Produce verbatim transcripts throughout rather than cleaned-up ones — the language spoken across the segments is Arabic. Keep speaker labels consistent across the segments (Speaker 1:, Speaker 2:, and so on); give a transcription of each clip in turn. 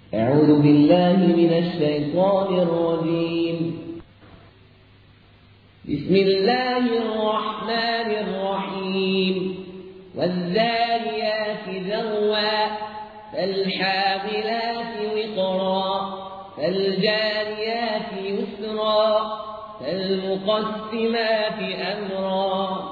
Speaker 1: أعوذ بالله من الشيطان الرجيم. بسم الله الرحمن الرحيم. والذاريات ذروا فالحاملات وقرا فالجاريات يسرا فالمقسمات أمرا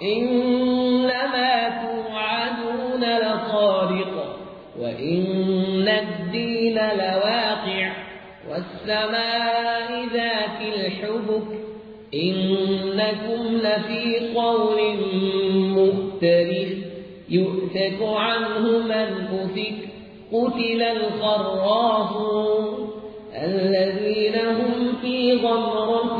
Speaker 1: إنما توعدون لصادق وإن الدين لواقع والسماء ذات الحبك إنكم لفي قول مختلف يؤفك عنه من أفك قتل الخراصون الذين هم في غمرة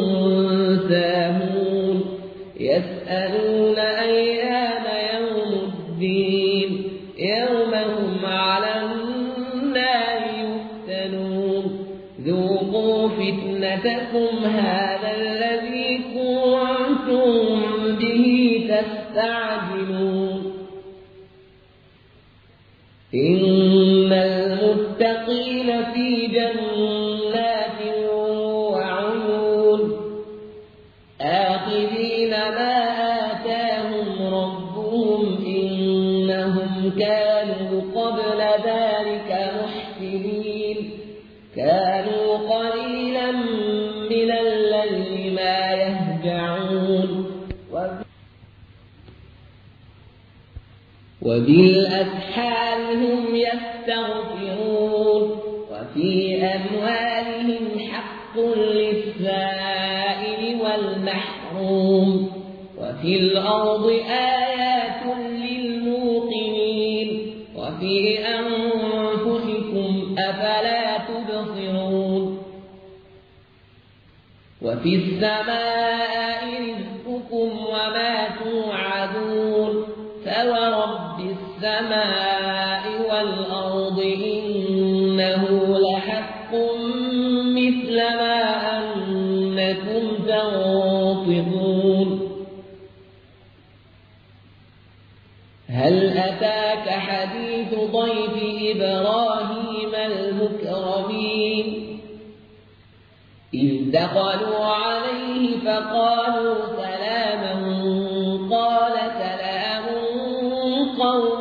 Speaker 1: ساهون يسألون أيان يوم الدين يوم هم على النار يفتنون ذوقوا فتنتكم هذا الذي كنتم به تستعجلون إن المتقين في جنات وعيون آخذين ما آتاهم ربهم إنهم كانوا قبل ذلك محسنين كانوا قليلا من الليل ما يهجعون وبالأسحار هم يستغفرون وفي أموالهم حق للسائل والمحروم وفي الأرض آيات للموقنين وفي أنفسكم أفلا تبصرون وفي السماء رزقكم وما توعدون فورب السماء والأرض إنه لحق مثل ما أنكم تنطقون هل أتاك حديث ضيف إبراهيم المكرمين إذ دخلوا عليه فقالوا سلاما قال سلام قوم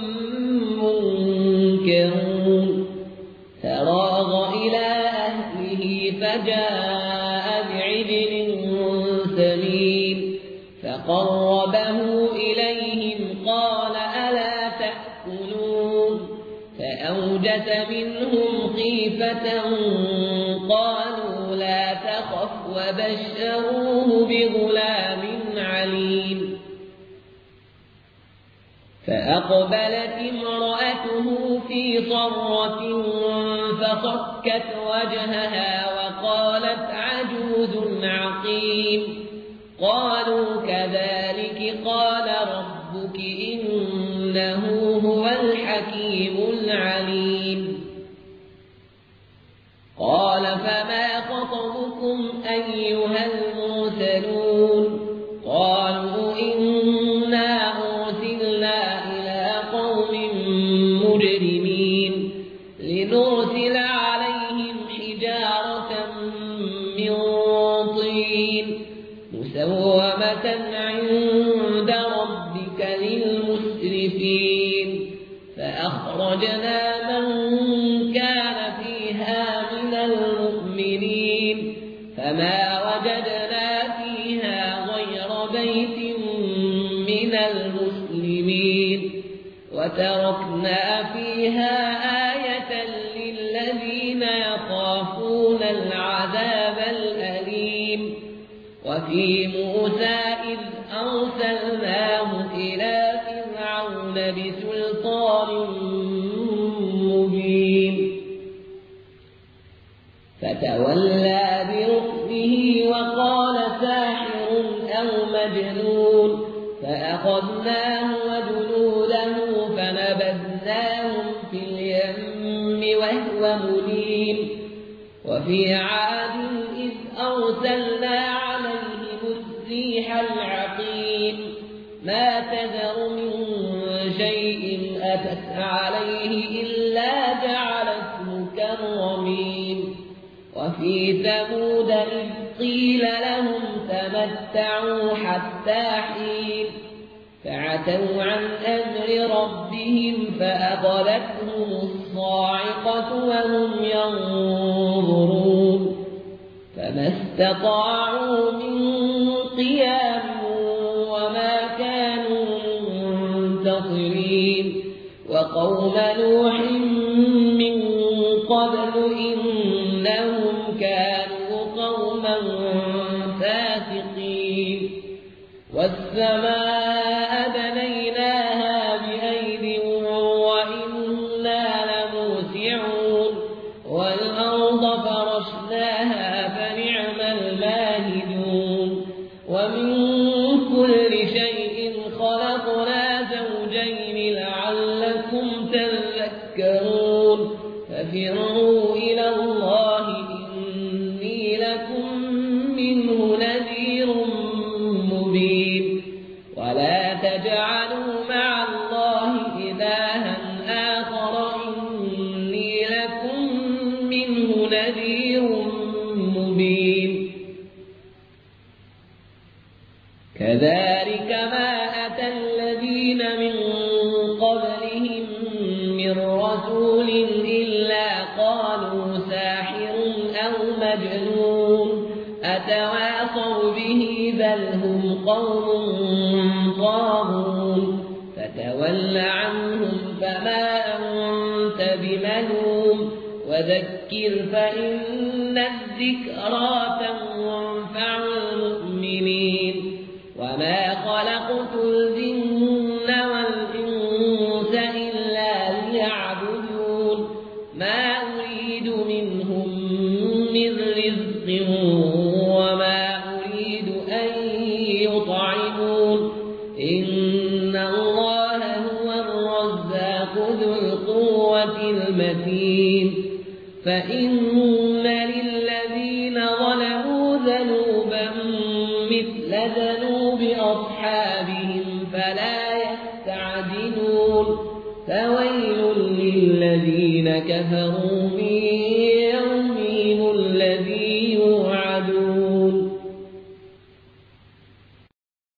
Speaker 1: منكرون فراغ إلى أهله فجاء بعجل سمين فقربه إليهم قال ألا تأكلون فأوجس منهم خيفة قالوا لا تخف وبشروه بغلام عليم فأقبلت امرأته في صرة فصكت وجهها وقالت عجوز عقيم قالوا كذلك قال ربك إنه هو الحكيم العليم قال فما خطبكم أيها المرسلون قالوا إنا أرسلنا إلى قوم مجرمين لنرسل عليهم حجارة من طين مسومة عند ربك للمسرفين فأخرجنا من كان فيها من المؤمنين فما وجدنا فيها غير بيت من المسلمين وتركنا فيها آية للذين يخافون العذاب الأليم وفي موسى إذ أرسلناه إلى فرعون بسلطان مبين فتولى بركنه وقال ساحر أو مجنون فأخذناه وجنوده فنبذناهم في اليم وهو مليم وفي عاد إذ أرسلنا عليهم الريح العقيم ما تذر من شيء أتت عليه إلا جعلته وفي ثمود إذ قيل لهم تمتعوا حتى حين فعتوا عن أمر ربهم فأخذتهم الصاعقة وهم ينظرون فما استطاعوا من قيام وما كانوا منتصرين وقوم نوح من قبل إنهم كانوا قوما فاسقين والسماء بنيناها بأيد وإنا لموسعون والأرض فرشناها فنعم الماهدون ومن كل شيء خلقنا زوجين لعلكم تذكرون ففروا إلى الله إني لكم منه نذير مبين ولا تجعلوا مع الله إلها آخر إني لكم منه نذير مبين كذلك ما أتى الذين من قبلهم من رسول إلا قالوا ساحر أو مجنون أتواصوا به بل هم قوم طاغون فتول عنهم فما أنت بملوم وذكر فإن الذكرى تنفع المؤمنين وما خلقت الجن والإنس إلا ليعبدون ما أريد منهم من رزق وما أريد أن يطعمون إن الله هو الرزاق ذو القوة المتين فإن للذين ظلموا ذنوبا مثل ذنوب أصحابهم فلا يستعجلون فويل للذين كفروا من